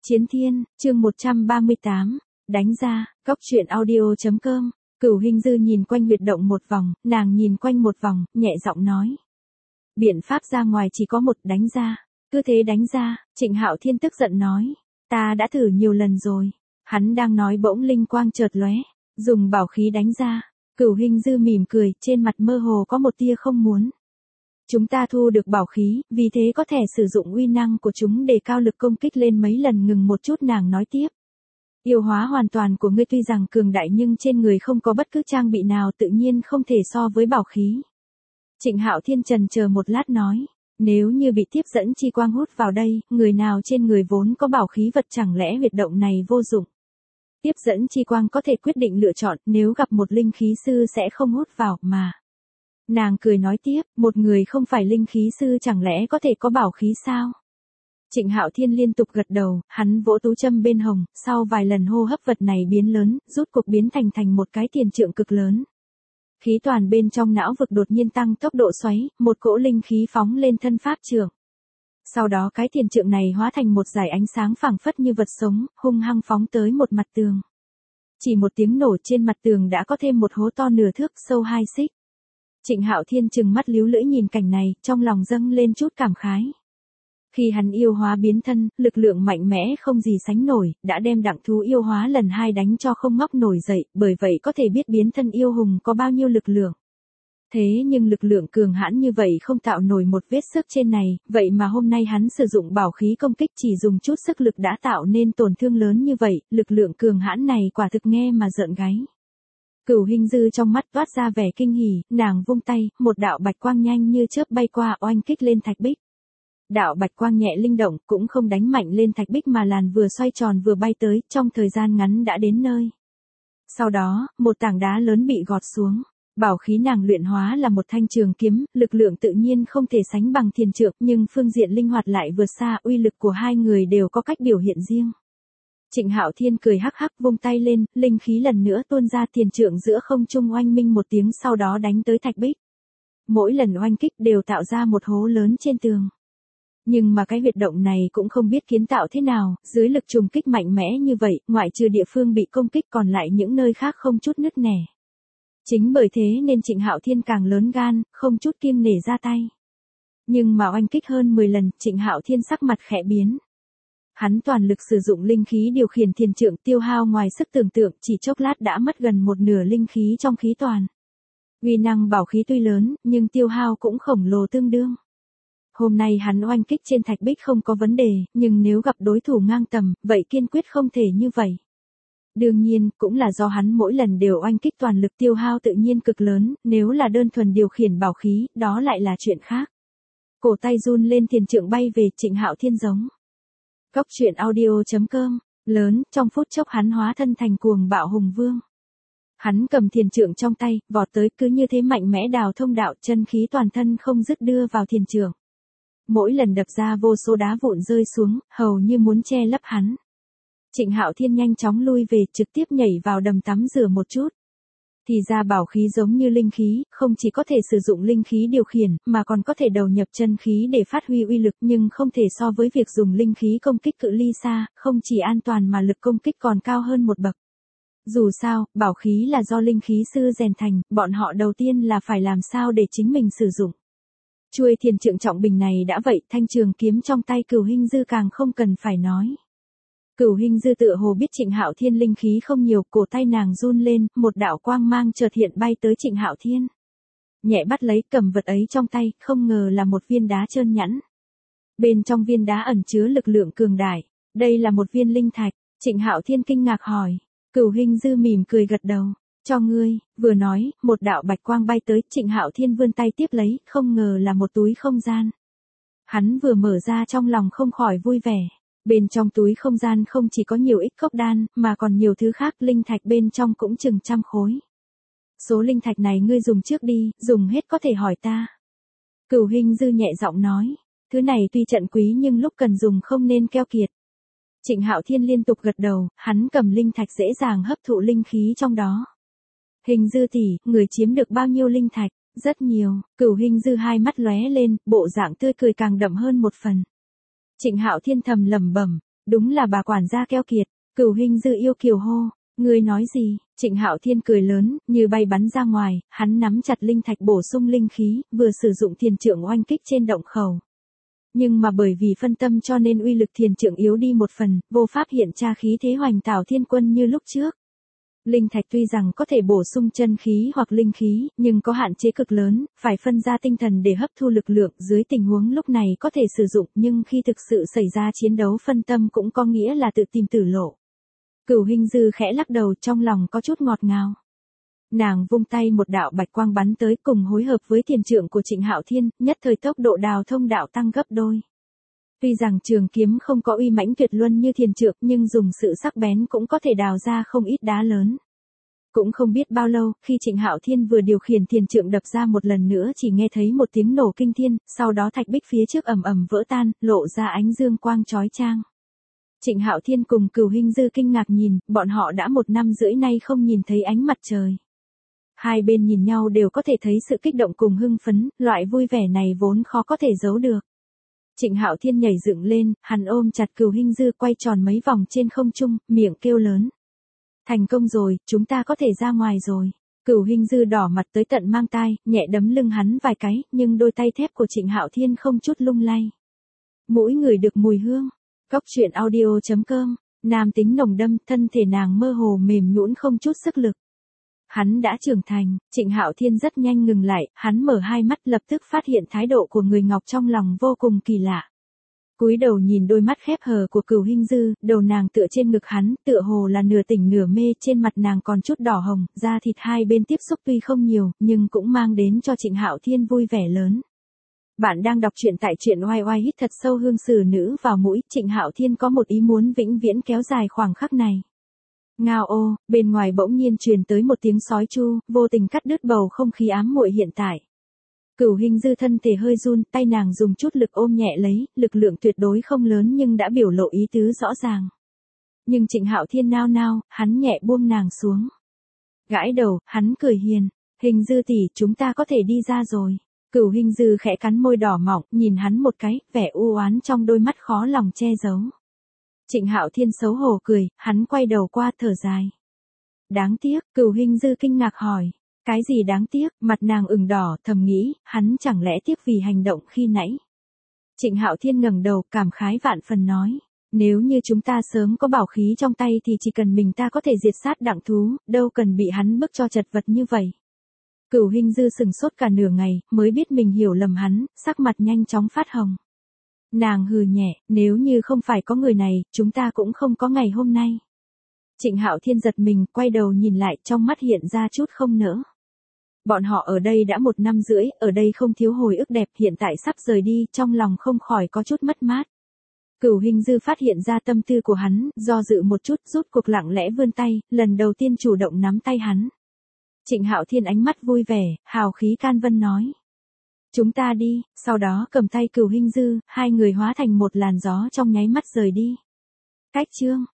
Chiến Thiên, chương 138, đánh ra, cóc truyện audio.com. Cửu Hinh Dư nhìn quanh huyệt động một vòng, nàng nhìn quanh một vòng, nhẹ giọng nói. Biện pháp ra ngoài chỉ có một, đánh ra. Cứ thế đánh ra. Trịnh Hạo Thiên tức giận nói. Ta đã thử nhiều lần rồi. Hắn đang nói bỗng linh quang chợt lóe, dùng bảo khí đánh ra. Cửu Hinh Dư mỉm cười, trên mặt mơ hồ có một tia không muốn. Chúng ta thu được bảo khí, vì thế có thể sử dụng uy năng của chúng để cao lực công kích lên mấy lần. Ngừng một chút nàng nói tiếp. Yêu hóa hoàn toàn của ngươi tuy rằng cường đại nhưng trên người không có bất cứ trang bị nào, tự nhiên không thể so với bảo khí. Trịnh Hạo Thiên chần chờ một lát nói. Nếu như bị tiếp dẫn chi quang hút vào đây, người nào trên người vốn có bảo khí vật chẳng lẽ huyệt động này vô dụng. Tiếp dẫn chi quang có thể quyết định lựa chọn, nếu gặp một linh khí sư sẽ không hút vào mà. Nàng cười nói tiếp, một người không phải linh khí sư chẳng lẽ có thể có bảo khí sao? Trịnh Hạo Thiên liên tục gật đầu, hắn vỗ tú châm bên hồng, sau vài lần hô hấp vật này biến lớn, rút cục biến thành một cái tiền trượng cực lớn. Khí toàn bên trong não vực đột nhiên tăng tốc độ xoáy, một cỗ linh khí phóng lên thân pháp trượng. Sau đó cái tiền trượng này hóa thành một dải ánh sáng phảng phất như vật sống, hung hăng phóng tới một mặt tường. Chỉ một tiếng nổ, trên mặt tường đã có thêm một hố to nửa thước, sâu 2 xích. Trịnh Hạo Thiên trừng mắt líu lưỡi nhìn cảnh này, trong lòng dâng lên chút cảm khái. Khi hắn yêu hóa biến thân, lực lượng mạnh mẽ không gì sánh nổi, đã đem đặng thú yêu hóa lần 2 đánh cho không ngóc nổi dậy, bởi vậy có thể biết biến thân yêu hùng có bao nhiêu lực lượng. Thế nhưng lực lượng cường hãn như vậy không tạo nổi một vết sức trên này, vậy mà hôm nay hắn sử dụng bảo khí công kích chỉ dùng chút sức lực đã tạo nên tổn thương lớn như vậy, lực lượng cường hãn này quả thực nghe mà rợn gáy. Cửu Hinh Dư trong mắt toát ra vẻ kinh hỉ, nàng vung tay, một đạo bạch quang nhanh như chớp bay qua oanh kích lên thạch bích. Đạo bạch quang nhẹ linh động, cũng không đánh mạnh lên thạch bích mà làn vừa xoay tròn vừa bay tới, trong thời gian ngắn đã đến nơi. Sau đó, một tảng đá lớn bị gọt xuống. Bảo khí nàng luyện hóa là một thanh trường kiếm, lực lượng tự nhiên không thể sánh bằng thiền trượng, nhưng phương diện linh hoạt lại vượt xa, uy lực của hai người đều có cách biểu hiện riêng. Trịnh Hạo Thiên cười hắc hắc vung tay lên, linh khí lần nữa tuôn ra, thiền trượng giữa không trung oanh minh một tiếng, sau đó đánh tới thạch bích. Mỗi lần oanh kích đều tạo ra một hố lớn trên tường. Nhưng mà cái huyệt động này cũng không biết kiến tạo thế nào, dưới lực trùng kích mạnh mẽ như vậy, ngoại trừ địa phương bị công kích còn lại những nơi khác không chút nứt nẻ. Chính bởi thế nên Trịnh Hạo Thiên càng lớn gan, không chút kiêng nể ra tay. Nhưng mà oanh kích hơn 10 lần, Trịnh Hạo Thiên sắc mặt khẽ biến. Hắn toàn lực sử dụng linh khí điều khiển thiền trượng, tiêu hao ngoài sức tưởng tượng, chỉ chốc lát đã mất gần một nửa linh khí trong khí toàn. Uy năng bảo khí tuy lớn, nhưng tiêu hao cũng khổng lồ tương đương. Hôm nay hắn oanh kích trên thạch bích không có vấn đề, nhưng nếu gặp đối thủ ngang tầm, vậy kiên quyết không thể như vậy. Đương nhiên, cũng là do hắn mỗi lần đều oanh kích toàn lực, tiêu hao tự nhiên cực lớn, nếu là đơn thuần điều khiển bảo khí, đó lại là chuyện khác. Cổ tay run lên, thiền trượng bay về, Trịnh Hạo Thiên giống. Cóc truyện audio.com, lớn, trong phút chốc hắn hóa thân thành cuồng bạo hùng vương. Hắn cầm thiền trượng trong tay, vọt tới, cứ như thế mạnh mẽ đào thông đạo, chân khí toàn thân không dứt đưa vào thiền trượng. Mỗi lần đập ra vô số đá vụn rơi xuống, hầu như muốn che lấp hắn. Trịnh Hạo Thiên nhanh chóng lui về, trực tiếp nhảy vào đầm tắm rửa một chút. Thì ra bảo khí giống như linh khí, không chỉ có thể sử dụng linh khí điều khiển, mà còn có thể đầu nhập chân khí để phát huy uy lực, nhưng không thể so với việc dùng linh khí công kích cự ly xa, không chỉ an toàn mà lực công kích còn cao hơn một bậc. Dù sao, bảo khí là do linh khí sư rèn thành, bọn họ đầu tiên là phải làm sao để chính mình sử dụng. Chuôi thiền trượng trọng bình này đã vậy, thanh trường kiếm trong tay Cửu Hinh Dư càng không cần phải nói. Cửu Hinh Dư tựa hồ biết Trịnh Hạo Thiên linh khí không nhiều, cổ tay nàng run lên, một đạo quang mang chợt hiện bay tới Trịnh Hạo Thiên. Nhẹ bắt lấy, cầm vật ấy trong tay, không ngờ là một viên đá trơn nhẵn. Bên trong viên đá ẩn chứa lực lượng cường đại, đây là một viên linh thạch. Trịnh Hạo Thiên kinh ngạc hỏi. Cửu Hinh Dư mỉm cười gật đầu. Cho ngươi, vừa nói, một đạo bạch quang bay tới, Trịnh Hạo Thiên vươn tay tiếp lấy, không ngờ là một túi không gian. Hắn vừa mở ra trong lòng không khỏi vui vẻ. Bên trong túi không gian không chỉ có nhiều ít cốc đan, mà còn nhiều thứ khác, linh thạch bên trong cũng chừng 100 khối. Số linh thạch này ngươi dùng trước đi, dùng hết có thể hỏi ta. Cửu Hinh Dư nhẹ giọng nói, thứ này tuy trận quý nhưng lúc cần dùng không nên keo kiệt. Trịnh Hạo Thiên liên tục gật đầu, hắn cầm linh thạch dễ dàng hấp thụ linh khí trong đó. Hình Dư tỷ, người chiếm được bao nhiêu linh thạch? Rất nhiều. Cửu Hinh Dư hai mắt lóe lên, bộ dạng tươi cười càng đậm hơn một phần. Trịnh Hạo Thiên thầm lẩm bẩm, Đúng là bà quản gia keo kiệt. Cửu Hình Dư yêu kiều hô. Ngươi nói gì? Trịnh Hạo Thiên cười lớn, như bay bắn ra ngoài, hắn nắm chặt linh thạch bổ sung linh khí, vừa sử dụng thiền trượng oanh kích trên động khẩu. Nhưng mà bởi vì phân tâm cho nên uy lực thiền trượng yếu đi một phần, vô pháp hiện tra khí thế hoành tảo thiên quân như lúc trước. Linh thạch tuy rằng có thể bổ sung chân khí hoặc linh khí, nhưng có hạn chế cực lớn, phải phân ra tinh thần để hấp thu lực lượng, dưới tình huống lúc này có thể sử dụng, nhưng khi thực sự xảy ra chiến đấu phân tâm cũng có nghĩa là tự tìm tử lộ. Cửu Hình Dư khẽ lắc đầu, trong lòng có chút ngọt ngào. Nàng vung tay, một đạo bạch quang bắn tới, cùng hối hợp với thiền trượng của Trịnh Hạo Thiên, nhất thời tốc độ đào thông đạo tăng gấp đôi. Tuy rằng trường kiếm không có uy mãnh tuyệt luân như thiền trượng, nhưng dùng sự sắc bén cũng có thể đào ra không ít đá lớn. Cũng không biết bao lâu, khi Trịnh Hạo Thiên vừa điều khiển thiền trượng đập ra một lần nữa, chỉ nghe thấy một tiếng nổ kinh thiên, sau đó thạch bích phía trước ầm ầm vỡ tan, lộ ra ánh dương quang chói chang. Trịnh Hạo Thiên cùng Cửu Hình Dư kinh ngạc nhìn, bọn họ đã 1 năm rưỡi nay không nhìn thấy ánh mặt trời. Hai bên nhìn nhau đều có thể thấy sự kích động cùng hưng phấn, loại vui vẻ này vốn khó có thể giấu được. Trịnh Hạo Thiên nhảy dựng lên, hắn ôm chặt Cửu Hình Dư quay tròn mấy vòng trên không trung, miệng kêu lớn. Thành công rồi, chúng ta có thể ra ngoài rồi. Cửu Hình Dư đỏ mặt tới tận mang tai, nhẹ đấm lưng hắn vài cái, nhưng đôi tay thép của Trịnh Hạo Thiên không chút lung lay. Mỗi người được mùi hương. Cóc truyện audio.com, nam tính nồng đâm, thân thể nàng mơ hồ mềm nhũn không chút sức lực. Hắn đã trưởng thành, Trịnh Hạo Thiên rất nhanh ngừng lại, hắn mở hai mắt lập tức phát hiện thái độ của người ngọc trong lòng vô cùng kỳ lạ. Cúi đầu nhìn đôi mắt khép hờ của Cửu Hình Dư, đầu nàng tựa trên ngực hắn, tựa hồ là nửa tỉnh nửa mê, trên mặt nàng còn chút đỏ hồng, da thịt hai bên tiếp xúc tuy không nhiều, nhưng cũng mang đến cho Trịnh Hạo Thiên vui vẻ lớn. Bạn đang đọc truyện tại truyện oai oai, hít thật sâu hương sử nữ vào mũi, Trịnh Hạo Thiên có một ý muốn vĩnh viễn kéo dài khoảng khắc này. Ngao ô, bên ngoài bỗng nhiên truyền tới một tiếng sói chu, vô tình cắt đứt bầu không khí ám muội hiện tại. Cửu Hình Dư thân thể hơi run, tay nàng dùng chút lực ôm nhẹ lấy, lực lượng tuyệt đối không lớn nhưng đã biểu lộ ý tứ rõ ràng. Nhưng Trịnh Hạo Thiên nao nao, hắn nhẹ buông nàng xuống. Gãi đầu, hắn cười hiền, Hình Dư tỷ, chúng ta có thể đi ra rồi. Cửu Hình Dư khẽ cắn môi đỏ mọng, nhìn hắn một cái, vẻ u oán trong đôi mắt khó lòng che giấu. Trịnh Hạo Thiên xấu hổ cười, hắn quay đầu qua thở dài. Đáng tiếc, Cửu Hình Dư kinh ngạc hỏi. Cái gì đáng tiếc, mặt nàng ửng đỏ, thầm nghĩ, hắn chẳng lẽ tiếc vì hành động khi nãy. Trịnh Hạo Thiên ngẩng đầu, cảm khái vạn phần nói. Nếu như chúng ta sớm có bảo khí trong tay thì chỉ cần mình ta có thể diệt sát đặng thú, đâu cần bị hắn bức cho chật vật như vậy. Cửu Hình Dư sừng sốt cả nửa ngày, mới biết mình hiểu lầm hắn, sắc mặt nhanh chóng phát hồng. Nàng hừ nhẹ, nếu như không phải có người này, chúng ta cũng không có ngày hôm nay. Trịnh Hạo Thiên giật mình, quay đầu nhìn lại, trong mắt hiện ra chút không nỡ. Bọn họ ở đây đã 1 năm rưỡi, ở đây không thiếu hồi ức đẹp, hiện tại sắp rời đi, trong lòng không khỏi có chút mất mát. Cửu Hình Dư phát hiện ra tâm tư của hắn, do dự một chút, rút cuộc lặng lẽ vươn tay, lần đầu tiên chủ động nắm tay hắn. Trịnh Hạo Thiên ánh mắt vui vẻ, hào khí can vân nói. Chúng ta đi, sau đó cầm tay Cửu Hình Dư, hai người hóa thành một làn gió trong nháy mắt rời đi. Cách chương.